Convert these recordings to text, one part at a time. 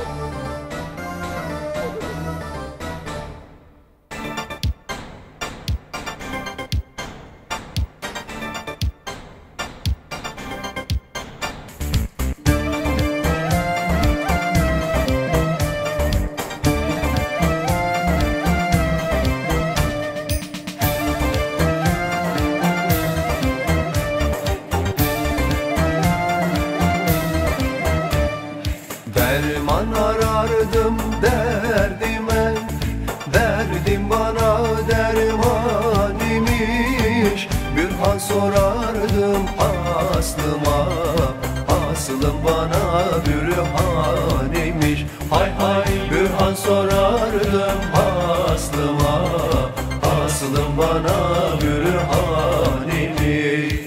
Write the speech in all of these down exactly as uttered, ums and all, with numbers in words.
Derman arardım derdime, derdim bana derman imiş. Bürhan sorardım aslıma, aslım bana bürhan imiş. Hay hay Bürhan sorardım aslıma, aslım bana bürhan imiş.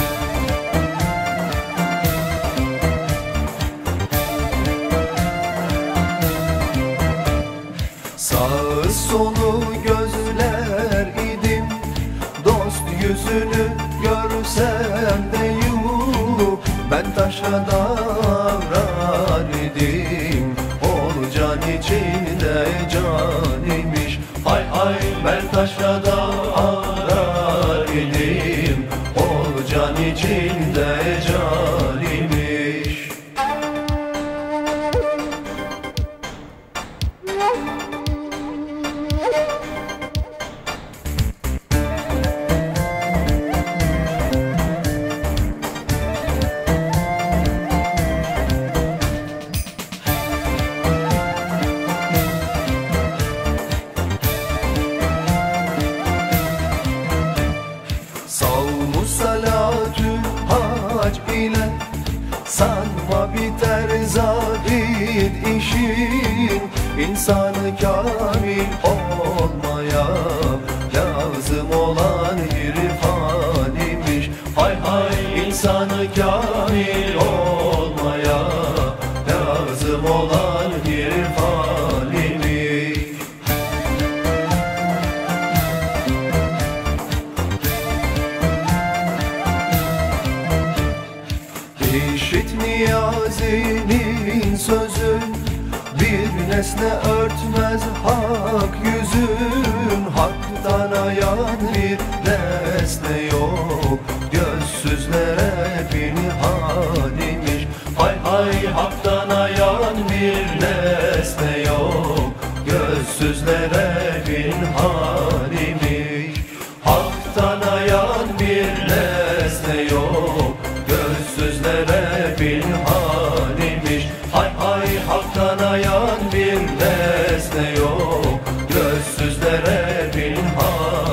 Sağı solu gözler idim, dost yüzünü görsem de yuh. Ben taşa davrar idim, o can içinde can imiş. Hay hay ben taşa davrar idim, o can içinde can imiş. Savmu salatü hac ile sanma biter zahid işin. İnsanı kamil olmaya lazım olan irfan imiş. Hay hay insanı kamil olmaya lazım olan irfan imiş. İşit Niyazi'nin sözü, bir nesne örtmez hak yüzün. Hak'tan ayan bir nesne yok, gözsüzlere pinhan imiş. Hay hay Hak'tan ayan bir nesne yok, gözsüzlere pinhan imiş. Hak'tan ayan bir nesne yok, gözsüzlere pinhan imiş. Hay hay Hak'tan ayan bir nesne yok, gözsüzlere pinhan